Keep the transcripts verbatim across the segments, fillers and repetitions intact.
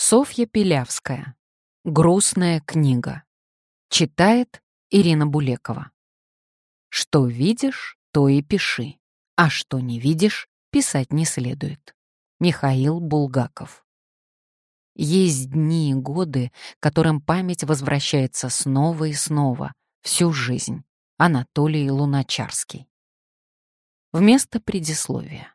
Софья Пилявская. Грустная книга. Читает Ирина Булекова. Что видишь, то и пиши, а что не видишь, писать не следует. Михаил Булгаков. Есть дни и годы, которым память возвращается снова и снова, всю жизнь. Анатолий Луначарский. Вместо предисловия.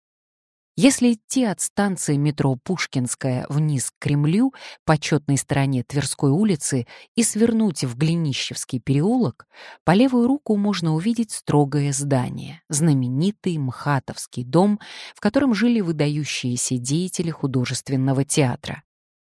Если идти от станции метро Пушкинская вниз к Кремлю по четной стороне Тверской улицы и свернуть в Глинищевский переулок, по левую руку можно увидеть строгое здание, знаменитый МХАТовский дом, в котором жили выдающиеся деятели художественного театра.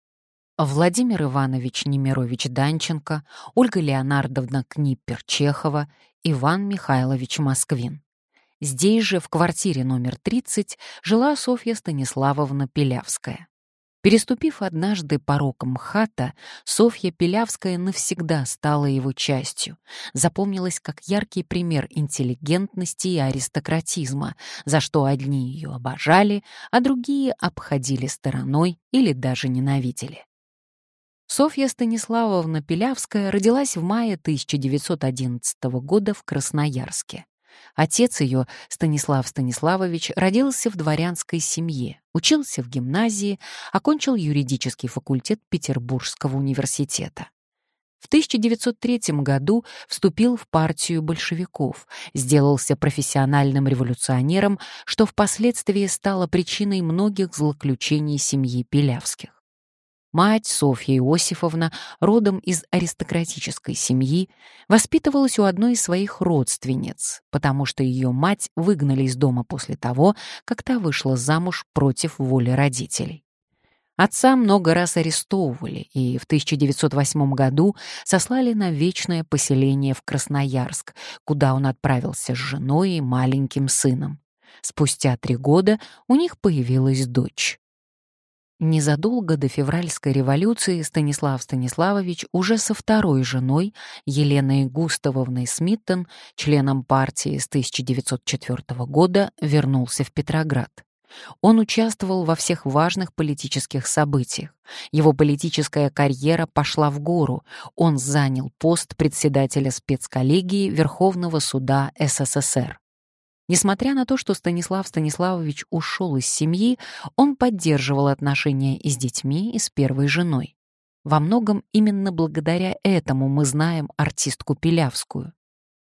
Владимир Иванович Немирович Данченко, Ольга Леонардовна Книппер-Чехова, Иван Михайлович Москвин. Здесь же, в квартире номер тридцать, жила Софья Станиславовна Пилявская. Переступив однажды порог МХАТа, Софья Пилявская навсегда стала его частью, запомнилась как яркий пример интеллигентности и аристократизма, за что одни ее обожали, а другие обходили стороной или даже ненавидели. Софья Станиславовна Пилявская родилась в мае тысяча девятьсот одиннадцатого года в Красноярске. Отец ее, Станислав Станиславович, родился в дворянской семье, учился в гимназии, окончил юридический факультет Петербургского университета. В тысяча девятьсот третьем году вступил в партию большевиков, сделался профессиональным революционером, что впоследствии стало причиной многих злоключений семьи Пилявских. Мать, Софья Иосифовна, родом из аристократической семьи, воспитывалась у одной из своих родственниц, потому что ее мать выгнали из дома после того, как та вышла замуж против воли родителей. Отца много раз арестовывали и в тысяча девятьсот восьмом году сослали на вечное поселение в Красноярск, куда он отправился с женой и маленьким сыном. Спустя три года у них появилась дочь. Незадолго до февральской революции Станислав Станиславович уже со второй женой, Еленой Густавовной Смиттон, членом партии с тысяча девятьсот четвёртого года, вернулся в Петроград. Он участвовал во всех важных политических событиях. Его политическая карьера пошла в гору. Он занял пост председателя спецколлегии Верховного суда СССР. Несмотря на то, что Станислав Станиславович ушел из семьи, он поддерживал отношения и с детьми, и с первой женой. Во многом именно благодаря этому мы знаем артистку Пилявскую.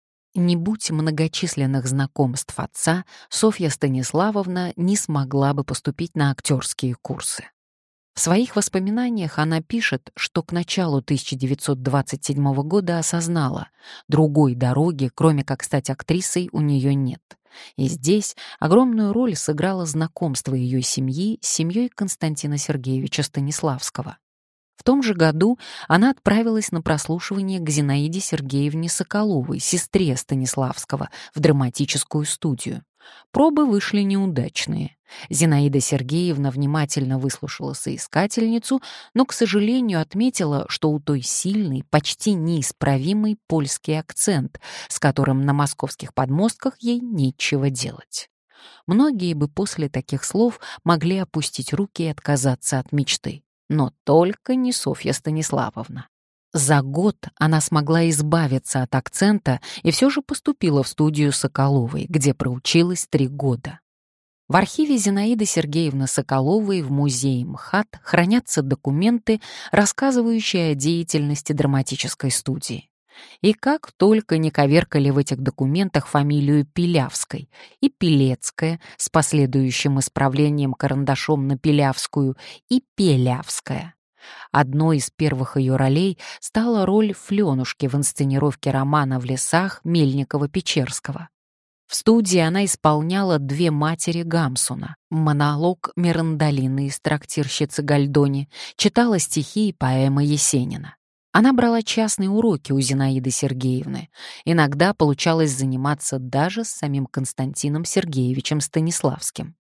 Не будь многочисленных знакомств отца, Софья Станиславовна не смогла бы поступить на актерские курсы. В своих воспоминаниях она пишет, что к началу тысяча девятьсот двадцать седьмого года осознала, другой дороги, кроме как стать актрисой, у нее нет. И здесь огромную роль сыграло знакомство ее семьи с семьей Константина Сергеевича Станиславского. В том же году она отправилась на прослушивание к Зинаиде Сергеевне Соколовой, сестре Станиславского, в драматическую студию. Пробы вышли неудачные. Зинаида Сергеевна внимательно выслушала соискательницу, но, к сожалению, отметила, что у той сильный, почти неисправимый польский акцент, с которым на московских подмостках ей нечего делать. Многие бы после таких слов могли опустить руки и отказаться от мечты. Но только не Софья Станиславовна. За год она смогла избавиться от акцента и все же поступила в студию Соколовой, где проучилась три года. В архиве Зинаиды Сергеевны Соколовой в музее МХАТ хранятся документы, рассказывающие о деятельности драматической студии. И как только не коверкали в этих документах фамилию Пилявской, и Пилецкая с последующим исправлением карандашом на Пилявскую, и Пелявская. Одной из первых ее ролей стала роль Флёнушки в инсценировке романа «В лесах» Мельникова-Печерского. В студии она исполняла две матери Гамсуна, монолог Мирандолины из «Трактирщицы Гальдони», читала стихи и поэмы Есенина. Она брала частные уроки у Зинаиды Сергеевны. Иногда получалось заниматься даже с самим Константином Сергеевичем Станиславским.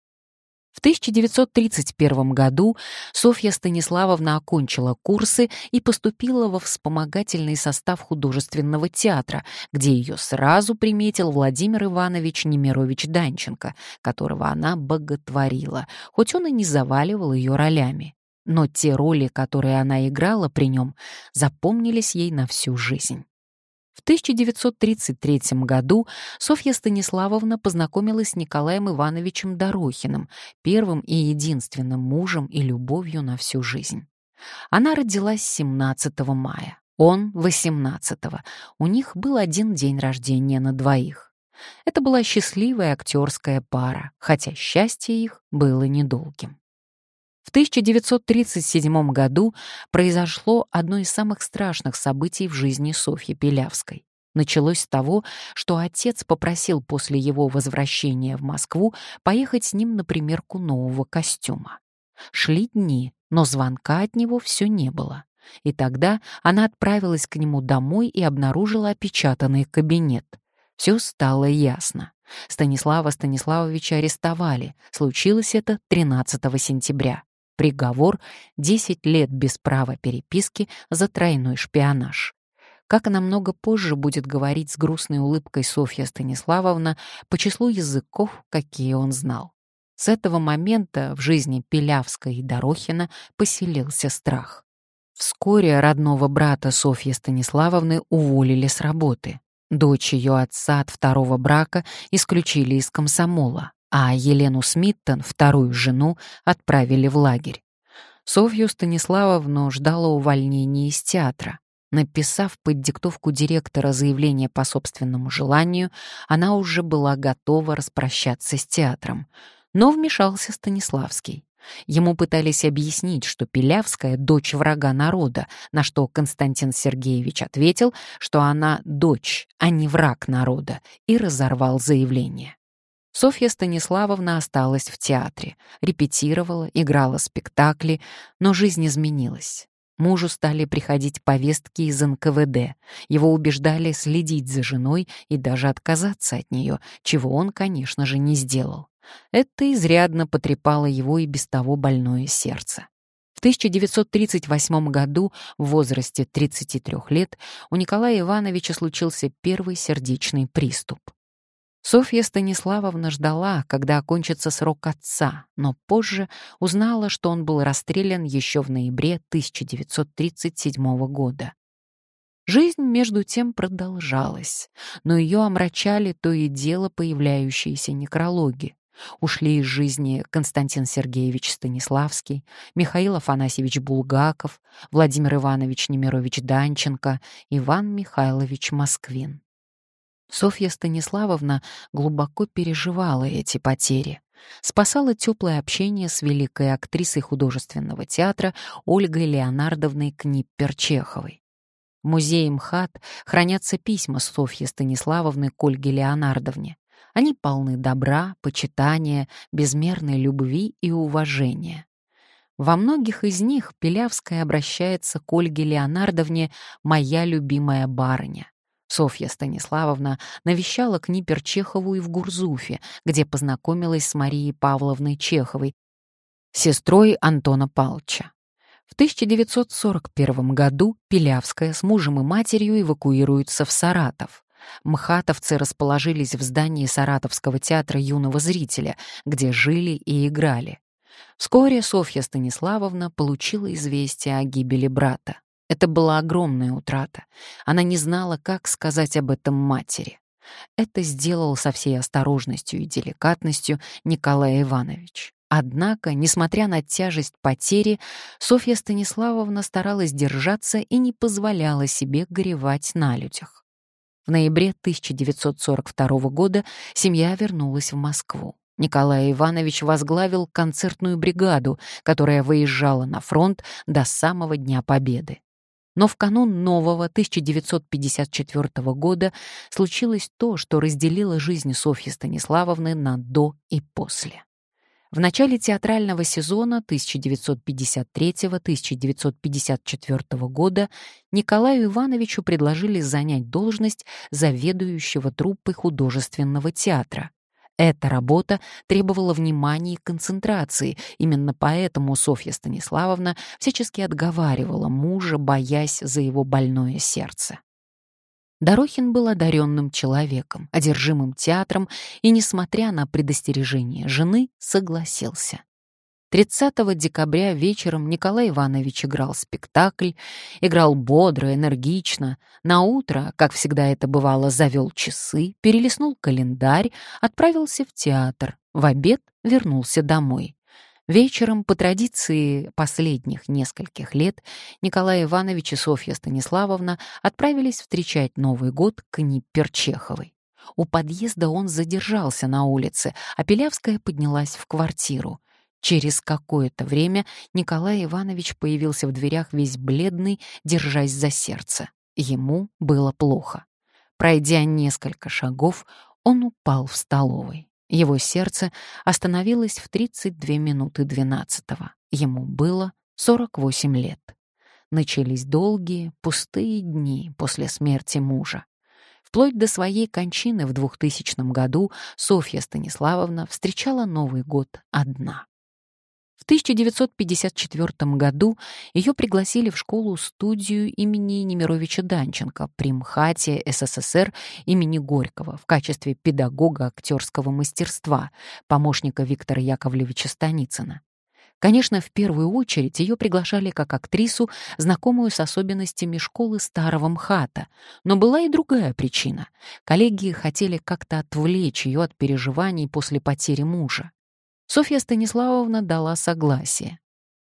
В тысяча девятьсот тридцать первом году Софья Станиславовна окончила курсы и поступила во вспомогательный состав художественного театра, где ее сразу приметил Владимир Иванович Немирович Данченко, которого она боготворила, хоть он и не заваливал ее ролями. но те роли, которые она играла при нем, запомнились ей на всю жизнь. В тысяча девятьсот тридцать третьем году Софья Станиславовна познакомилась с Николаем Ивановичем Дорохиным, первым и единственным мужем и любовью на всю жизнь. Она родилась семнадцатого мая, он — восемнадцатого. У них был один день рождения на двоих. Это была счастливая актерская пара, хотя счастье их было недолгим. В тысяча девятьсот тридцать седьмом году произошло одно из самых страшных событий в жизни Софьи Пилявской. Началось с того, что отец попросил после его возвращения в Москву поехать с ним на примерку нового костюма. Шли дни, но звонка от него все не было. И тогда она отправилась к нему домой и обнаружила опечатанный кабинет. Все стало ясно. Станислава Станиславовича арестовали. Случилось это тринадцатого сентября. Приговор — десять лет без права переписки за тройной шпионаж. Как она много позже будет говорить с грустной улыбкой Софья Станиславовна, по числу языков, какие он знал. С этого момента в жизни Пилявской и Дорохина поселился страх. Вскоре родного брата Софьи Станиславовны уволили с работы. Дочь ее отца от второго брака исключили из комсомола, а Елену Смиттон, вторую жену, отправили в лагерь. Софью Станиславовну ждало увольнение из театра. Написав под диктовку директора заявление по собственному желанию, она уже была готова распрощаться с театром. Но вмешался Станиславский. Ему пытались объяснить, что Пилявская — дочь врага народа, на что Константин Сергеевич ответил, что она дочь, а не враг народа, и разорвал заявление. Софья Станиславовна осталась в театре, репетировала, играла спектакли, но жизнь изменилась. Мужу стали приходить повестки из эн ка вэ дэ. Его убеждали следить за женой и даже отказаться от нее, чего он, конечно же, не сделал. Это изрядно потрепало его и без того больное сердце. В тысяча девятьсот тридцать восьмом году, в возрасте тридцати трёх лет, у Николая Ивановича случился первый сердечный приступ. Софья Станиславовна ждала, когда окончится срок отца, но позже узнала, что он был расстрелян еще в ноябре тысяча девятьсот тридцать седьмого года. Жизнь, между тем, продолжалась, но ее омрачали то и дело появляющиеся некрологи. Ушли из жизни Константин Сергеевич Станиславский, Михаил Афанасьевич Булгаков, Владимир Иванович Немирович Данченко, Иван Михайлович Москвин. Софья Станиславовна глубоко переживала эти потери. Спасало теплое общение с великой актрисой художественного театра Ольгой Леонардовной Книппер-Чеховой. В музее МХАТ хранятся письма Софьи Станиславовны к Ольге Леонардовне. Они полны добра, почитания, безмерной любви и уважения. Во многих из них Пилявская обращается к Ольге Леонардовне «моя любимая барыня». Софья Станиславовна навещала Книппер-Чехову и в Гурзуфе, где познакомилась с Марией Павловной Чеховой, сестрой Антона Павловича. В тысяча девятьсот сорок первом году Пилявская с мужем и матерью эвакуируется в Саратов. Мхатовцы расположились в здании Саратовского театра юного зрителя, где жили и играли. Вскоре Софья Станиславовна получила известие о гибели брата. Это была огромная утрата. Она не знала, как сказать об этом матери. Это сделал со всей осторожностью и деликатностью Николай Иванович. Однако, несмотря на тяжесть потери, Софья Станиславовна старалась держаться и не позволяла себе горевать на людях. В ноябре тысяча девятьсот сорок второго года семья вернулась в Москву. Николай Иванович возглавил концертную бригаду, которая выезжала на фронт до самого Дня Победы. Но в канун нового тысяча девятьсот пятьдесят четвёртого года случилось то, что разделило жизнь Софьи Станиславовны на «до» и «после». В начале театрального сезона тысяча девятьсот пятьдесят третьего — тысяча девятьсот пятьдесят четвёртого года Николаю Ивановичу предложили занять должность заведующего труппой художественного театра. Эта работа требовала внимания и концентрации, именно поэтому Софья Станиславовна всячески отговаривала мужа, боясь за его больное сердце. Дорохин был одаренным человеком, одержимым театром, и, несмотря на предостережение жены, согласился. тридцатого декабря вечером Николай Иванович играл спектакль, играл бодро, энергично. Наутро, как всегда это бывало, завел часы, перелистнул календарь, отправился в театр. В обед вернулся домой. Вечером, по традиции последних нескольких лет, Николай Иванович и Софья Станиславовна отправились встречать Новый год к Книперчеховой. У подъезда он задержался на улице, а Пилявская поднялась в квартиру. Через какое-то время Николай Иванович появился в дверях весь бледный, держась за сердце. Ему было плохо. Пройдя несколько шагов, он упал в столовой. Его сердце остановилось в тридцать две минуты двенадцатого. Ему было сорок восемь лет. Начались долгие, пустые дни после смерти мужа. Вплоть до своей кончины в двухтысячном году Софья Станиславовна встречала Новый год одна. В тысяча девятьсот пятьдесят четвёртом году ее пригласили в школу-студию имени Немировича Данченко при МХАТе СССР имени Горького в качестве педагога актерского мастерства, помощника Виктора Яковлевича Станицына. Конечно, в первую очередь ее приглашали как актрису, знакомую с особенностями школы старого МХАТа. Но была и другая причина. Коллеги хотели как-то отвлечь ее от переживаний после потери мужа. Софья Станиславовна дала согласие.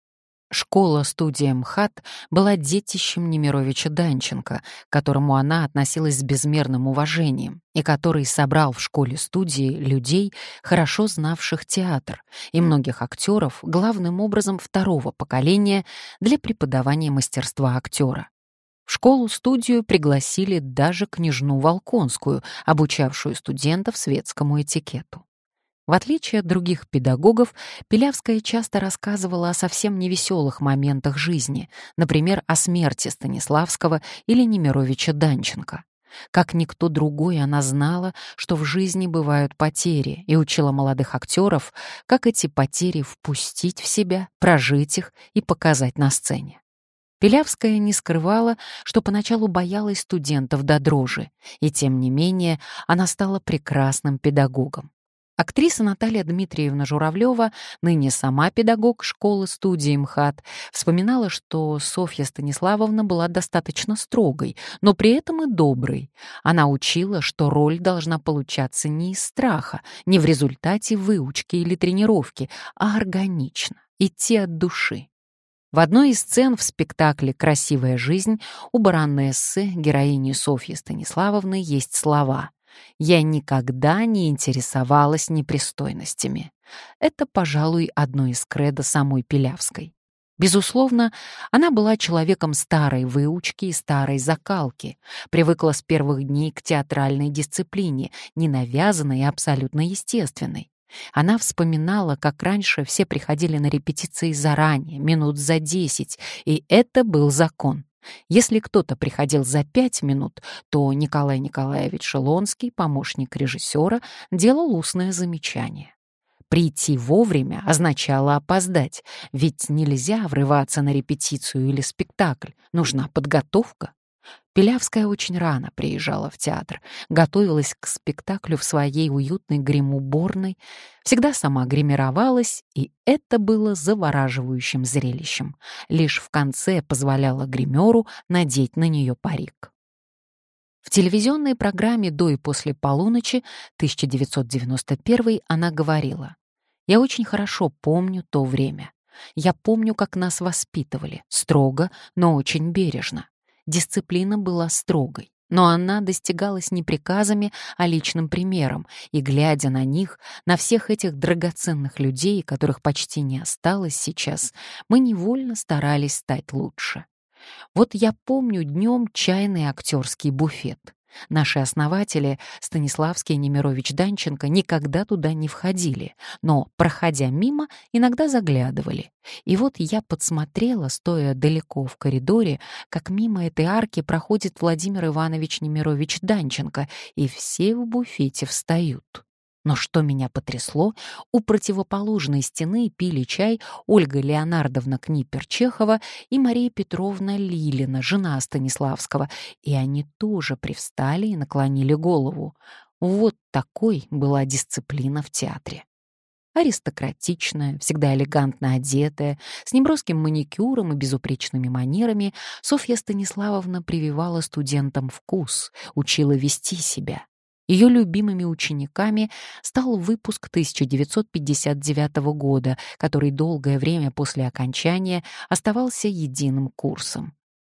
Школа-студия МХАТ была детищем Немировича Данченко, к которому она относилась с безмерным уважением, и который собрал в школе-студии людей, хорошо знавших театр, и многих актеров, главным образом второго поколения, для преподавания мастерства актера. В школу-студию пригласили даже княжну Волконскую, обучавшую студентов светскому этикету. В отличие от других педагогов, Пилявская часто рассказывала о совсем невеселых моментах жизни, например, о смерти Станиславского или Немировича Данченко. Как никто другой она знала, что в жизни бывают потери, и учила молодых актеров, как эти потери впустить в себя, прожить их и показать на сцене. Пилявская не скрывала, что поначалу боялась студентов до дрожи, и тем не менее она стала прекрасным педагогом. Актриса Наталья Дмитриевна Журавлева, ныне сама педагог школы-студии МХАТ, вспоминала, что Софья Станиславовна была достаточно строгой, но при этом и доброй. Она учила, что роль должна получаться не из страха, не в результате выучки или тренировки, а органично, идти от души. В одной из сцен в спектакле «Красивая жизнь» у баронессы, героини Софьи Станиславовны, есть слова: «Я никогда не интересовалась непристойностями». Это, пожалуй, одно из кредо самой Пилявской. Безусловно, она была человеком старой выучки и старой закалки, привыкла с первых дней к театральной дисциплине, ненавязанной и абсолютно естественной. Она вспоминала, как раньше все приходили на репетиции заранее, минут за десять, и это был закон. Если кто-то приходил за пять минут, то Николай Николаевич Шелонский, помощник режиссера, делал устное замечание. Прийти вовремя означало опоздать, ведь нельзя врываться на репетицию или спектакль, нужна подготовка. Пилявская очень рано приезжала в театр, готовилась к спектаклю в своей уютной гримуборной, всегда сама гримировалась, и это было завораживающим зрелищем. Лишь в конце позволяла гримеру надеть на нее парик. В телевизионной программе «До и после полуночи» тысяча девятьсот девяносто первый она говорила: «Я очень хорошо помню то время. Я помню, как нас воспитывали, строго, но очень бережно. Дисциплина была строгой, но она достигалась не приказами, а личным примером, и, глядя на них, на всех этих драгоценных людей, которых почти не осталось сейчас, мы невольно старались стать лучше. Вот я помню днем чайный актерский буфет. Наши основатели, Станиславский и Немирович Данченко, никогда туда не входили, но, проходя мимо, иногда заглядывали. И вот я подсмотрела, стоя далеко в коридоре, как мимо этой арки проходит Владимир Иванович Немирович Данченко, и все в буфете встают. Но что меня потрясло, у противоположной стены пили чай Ольга Леонардовна Книперчехова и Мария Петровна Лилина, жена Станиславского, и они тоже привстали и наклонили голову. Вот такой была дисциплина в театре. Аристократичная, всегда элегантно одетая, с неброским маникюром и безупречными манерами, Софья Станиславовна прививала студентам вкус, учила вести себя. Ее любимыми учениками стал выпуск тысяча девятьсот пятьдесят девятого года, который долгое время после окончания оставался единым курсом.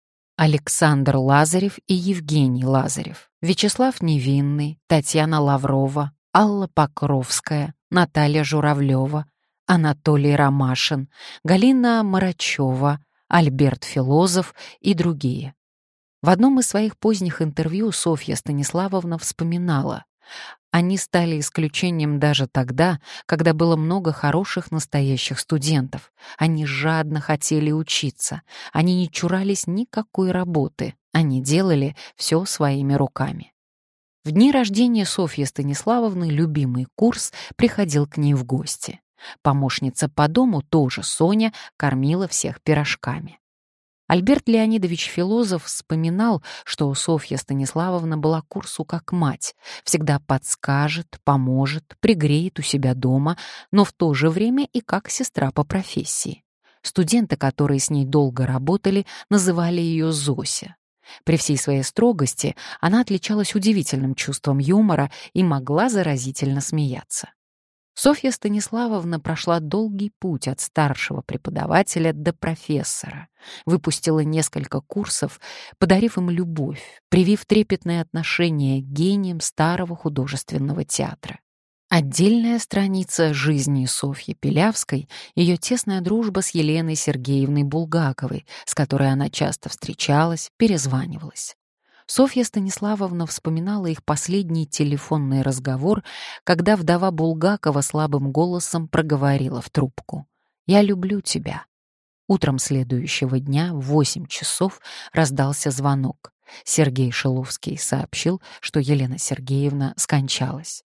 Александр Лазарев и Евгений Лазарев, Вячеслав Невинный, Татьяна Лаврова, Алла Покровская, Наталья Журавлева, Анатолий Ромашин, Галина Марачева, Альберт Филозов и другие. В одном из своих поздних интервью Софья Станиславовна вспоминала: «Они стали исключением даже тогда, когда было много хороших настоящих студентов. Они жадно хотели учиться, они не чурались никакой работы, они делали все своими руками». В дни рождения Софьи Станиславовны любимый курс приходил к ней в гости. Помощница по дому, тоже Соня, кормила всех пирожками. Альберт Леонидович Филозов вспоминал, что Софья Станиславовна была курсу как мать, всегда подскажет, поможет, пригреет у себя дома, но в то же время и как сестра по профессии. Студенты, которые с ней долго работали, называли ее Зося. При всей своей строгости она отличалась удивительным чувством юмора и могла заразительно смеяться. Софья Станиславовна прошла долгий путь от старшего преподавателя до профессора, выпустила несколько курсов, подарив им любовь, привив трепетное отношение к гениям старого художественного театра. Отдельная страница жизни Софьи Пилявской — ее тесная дружба с Еленой Сергеевной Булгаковой, с которой она часто встречалась, перезванивалась. Софья Станиславовна вспоминала их последний телефонный разговор, когда вдова Булгакова слабым голосом проговорила в трубку: «Я люблю тебя». Утром следующего дня в восемь часов раздался звонок. Сергей Шиловский сообщил, что Елена Сергеевна скончалась.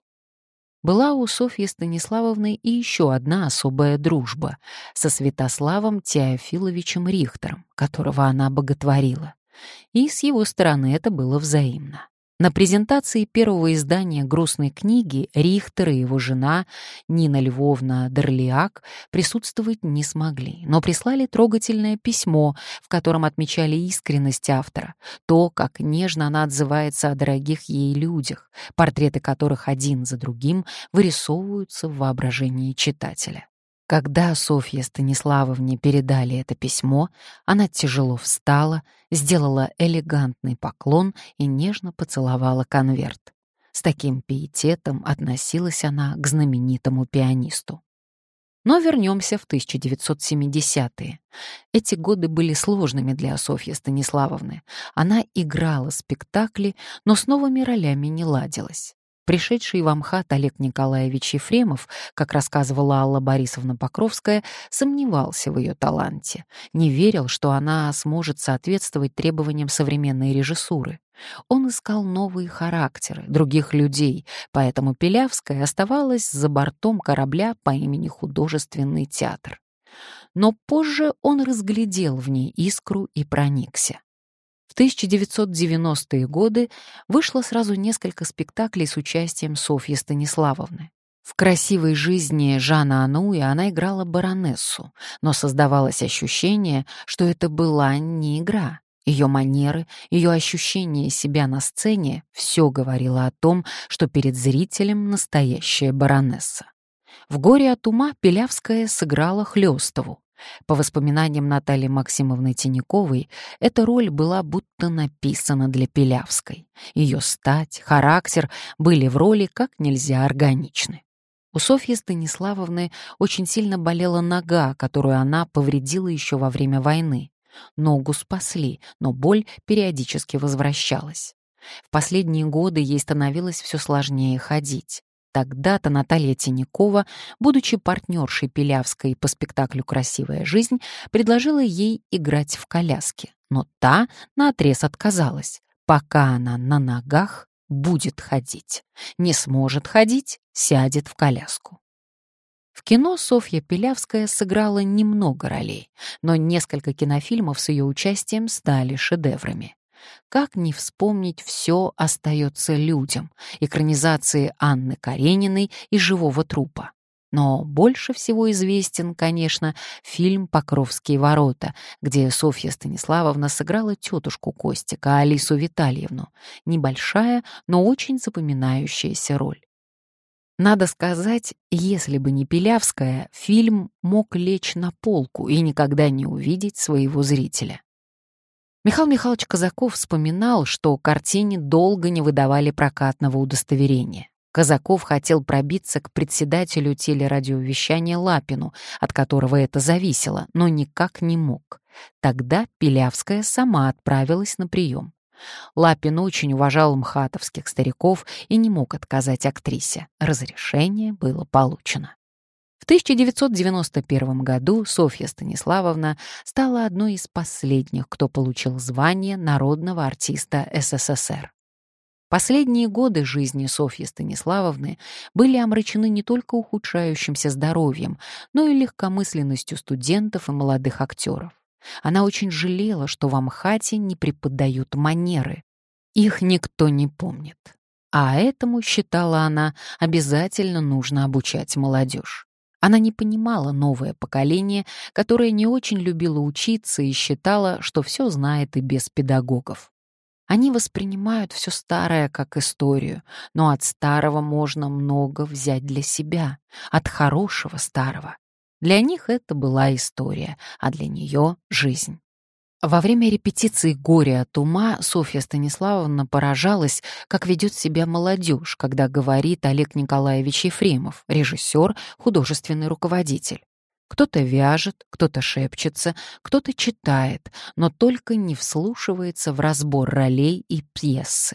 Была у Софьи Станиславовны и еще одна особая дружба со Святославом Теофиловичем Рихтером, которого она боготворила. И с его стороны это было взаимно. На презентации первого издания «Грустной книги» Рихтер и его жена Нина Львовна Дорлиак присутствовать не смогли, но прислали трогательное письмо, в котором отмечали искренность автора, то, как нежно она отзывается о дорогих ей людях, портреты которых один за другим вырисовываются в воображении читателя. Когда Софье Станиславовне передали это письмо, она тяжело встала, сделала элегантный поклон и нежно поцеловала конверт. С таким пиететом относилась она к знаменитому пианисту. Но вернемся в тысяча девятьсот семидесятые. Эти годы были сложными для Софьи Станиславовны. Она играла спектакли, но с новыми ролями не ладилась. Пришедший в Амхат Олег Николаевич Ефремов, как рассказывала Алла Борисовна Покровская, сомневался в ее таланте, не верил, что она сможет соответствовать требованиям современной режиссуры. Он искал новые характеры, других людей, поэтому Пилявская оставалась за бортом корабля по имени Художественный театр. Но позже он разглядел в ней искру и проникся. В тысяча девятьсот девяностые годы вышло сразу несколько спектаклей с участием Софьи Станиславовны. В «Красивой жизни» Жана Ануя она играла баронессу, но создавалось ощущение, что это была не игра. Ее манеры, ее ощущение себя на сцене — все говорило о том, что перед зрителем настоящая баронесса. В «Горе от ума» Пилявская сыграла Хлёстову. По воспоминаниям Натальи Максимовны Тиняковой, эта роль была будто написана для Пилявской. Ее стать, характер были в роли как нельзя органичны. У Софьи Станиславовны очень сильно болела нога, которую она повредила еще во время войны. Ногу спасли, но боль периодически возвращалась. В последние годы ей становилось все сложнее ходить. Тогда-то Наталья Тинякова, будучи партнершей Пилявской по спектаклю «Красивая жизнь», предложила ей играть в коляске, но та наотрез отказалась. Пока она на ногах, будет ходить. Не сможет ходить — сядет в коляску. В кино Софья Пилявская сыграла немного ролей, но несколько кинофильмов с ее участием стали шедеврами. Как не вспомнить «Все остается людям», экранизации Анны Карениной и «Живого трупа». Но больше всего известен, конечно, фильм «Покровские ворота», где Софья Станиславовна сыграла тетушку Костика, Алису Витальевну. Небольшая, но очень запоминающаяся роль. Надо сказать, если бы не Пилявская, фильм мог лечь на полку и никогда не увидеть своего зрителя. Михаил Михайлович Казаков вспоминал, что картине долго не выдавали прокатного удостоверения. Казаков хотел пробиться к председателю телерадиовещания Лапину, от которого это зависело, но никак не мог. Тогда Пилявская сама отправилась на прием. Лапин очень уважал мхатовских стариков и не мог отказать актрисе. Разрешение было получено. В тысяча девятьсот девяносто первом году Софья Станиславовна стала одной из последних, кто получил звание народного артиста СССР. Последние годы жизни Софьи Станиславовны были омрачены не только ухудшающимся здоровьем, но и легкомысленностью студентов и молодых актеров. Она очень жалела, что в Амхате не преподают манеры. Их никто не помнит. А этому, считала она, обязательно нужно обучать молодежь. Она не понимала новое поколение, которое не очень любило учиться и считала, что все знает и без педагогов. Они воспринимают все старое как историю, но от старого можно много взять для себя, от хорошего старого. Для них это была история, а для нее — жизнь. Во время репетиции «Горе от ума» Софья Станиславовна поражалась, как ведет себя молодежь, когда говорит Олег Николаевич Ефремов, режиссер, художественный руководитель. Кто-то вяжет, кто-то шепчется, кто-то читает, но только не вслушивается в разбор ролей и пьесы.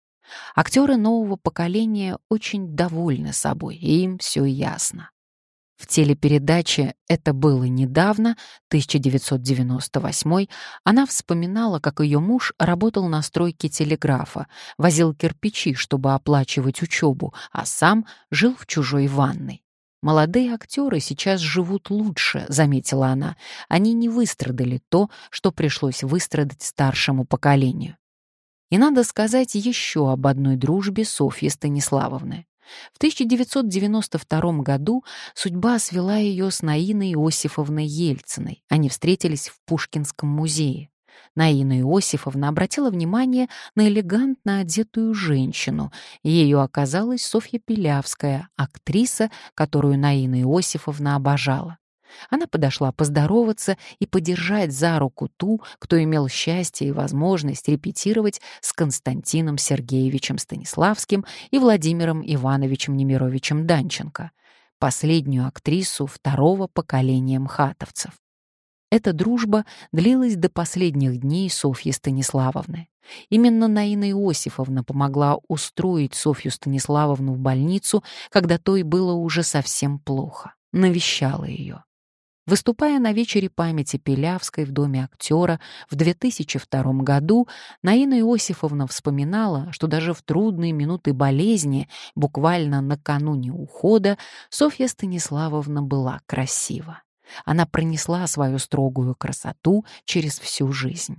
Актеры нового поколения очень довольны собой, и им все ясно. В телепередаче «Это было недавно», тысяча девятьсот девяносто восьмой, она вспоминала, как ее муж работал на стройке телеграфа, возил кирпичи, чтобы оплачивать учебу, а сам жил в чужой ванной. «Молодые актеры сейчас живут лучше», — заметила она. «Они не выстрадали то, что пришлось выстрадать старшему поколению». И надо сказать еще об одной дружбе Софьи Станиславовны. В тысяча девятьсот девяносто втором году судьба свела ее с Наиной Иосифовной Ельциной. Они встретились в Пушкинском музее. Наина Иосифовна обратила внимание на элегантно одетую женщину. Ею оказалась Софья Пилявская, актриса, которую Наина Иосифовна обожала. Она подошла поздороваться и подержать за руку ту, кто имел счастье и возможность репетировать с Константином Сергеевичем Станиславским и Владимиром Ивановичем Немировичем Данченко, последнюю актрису второго поколения мхатовцев. Эта дружба длилась до последних дней Софьи Станиславовны. Именно Наина Иосифовна помогла устроить Софью Станиславовну в больницу, когда той было уже совсем плохо, навещала ее. Выступая на вечере памяти Пилявской в Доме актера в две тысячи втором году, Наина Иосифовна вспоминала, что даже в трудные минуты болезни, буквально накануне ухода, Софья Станиславовна была красива. Она пронесла свою строгую красоту через всю жизнь.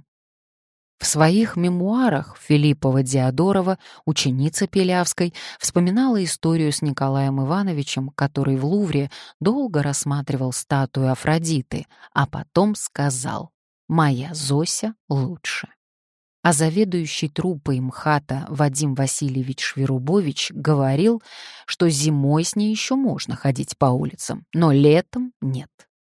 В своих мемуарах Филиппова-Диодорова, ученица Пилявской, вспоминала историю с Николаем Ивановичем, который в Лувре долго рассматривал статую Афродиты, а потом сказал: «Моя Зося лучше». А заведующий труппой МХАТа Вадим Васильевич Шверубович говорил, что зимой с ней еще можно ходить по улицам, но летом нет.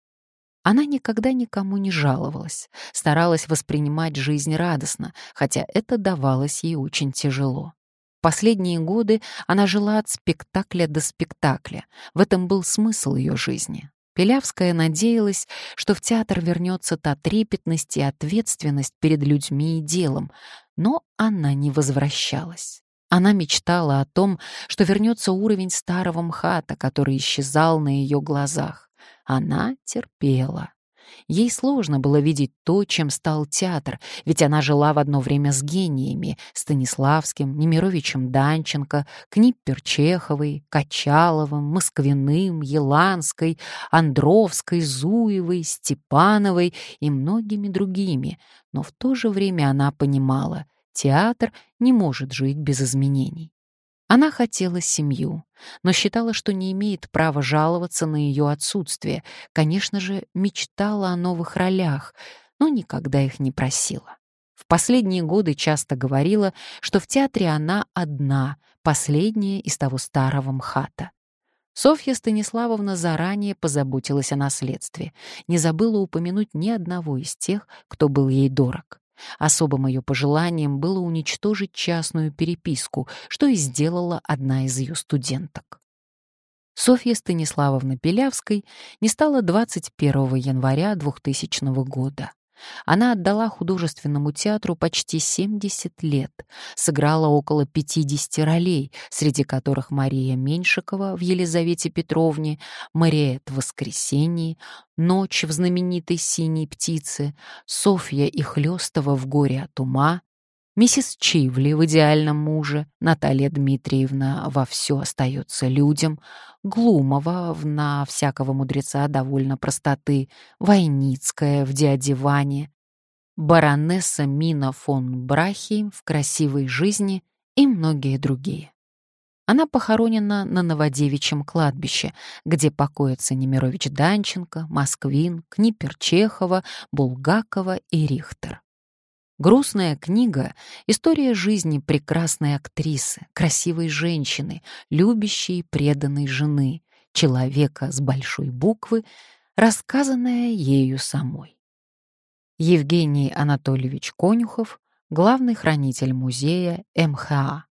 Она никогда никому не жаловалась, старалась воспринимать жизнь радостно, хотя это давалось ей очень тяжело. Последние годы она жила от спектакля до спектакля, в этом был смысл ее жизни. Пилявская надеялась, что в театр вернется та трепетность и ответственность перед людьми и делом, но она не возвращалась. Она мечтала о том, что вернется уровень старого МХАТа, который исчезал на ее глазах. Она терпела. Ей сложно было видеть то, чем стал театр, ведь она жила в одно время с гениями — Станиславским, Немировичем Данченко, Книппер-Чеховой, Качаловым, Москвиным, Еланской, Андровской, Зуевой, Степановой и многими другими, но в то же время она понимала — театр не может жить без изменений. Она хотела семью, но считала, что не имеет права жаловаться на ее отсутствие. Конечно же, мечтала о новых ролях, но никогда их не просила. В последние годы часто говорила, что в театре она одна, последняя из того старого МХАТа. Софья Станиславовна заранее позаботилась о наследстве, не забыла упомянуть ни одного из тех, кто был ей дорог. Особым ее пожеланием было уничтожить частную переписку, что и сделала одна из ее студенток. Софья Станиславовна Пилявской не стала двадцать первого января двухтысячного года. Она отдала художественному театру почти семьдесят лет, сыграла около пятидесяти ролей, среди которых Мария Меньшикова в «Елизавете Петровне», Мариэтт в «Воскресении», «Ночь» в знаменитой «Синей птице», Софья и Хлёстова в «Горе от ума», миссис Чивли в «Идеальном муже», Наталья Дмитриевна во «Все остается людям», Глумова в «На всякого мудреца довольно простоты», Войницкая в «Дяде Ване», баронесса Мина фон Брахи в «Красивой жизни» и многие другие. Она похоронена на Новодевичьем кладбище, где покоятся Немирович Данченко, Москвин, Книпер Чехова, Булгакова и Рихтер. Грустная книга — история жизни прекрасной актрисы, красивой женщины, любящей и преданной жены, человека с большой буквы, рассказанная ею самой. Евгений Анатольевич Конюхов, главный хранитель музея МХА.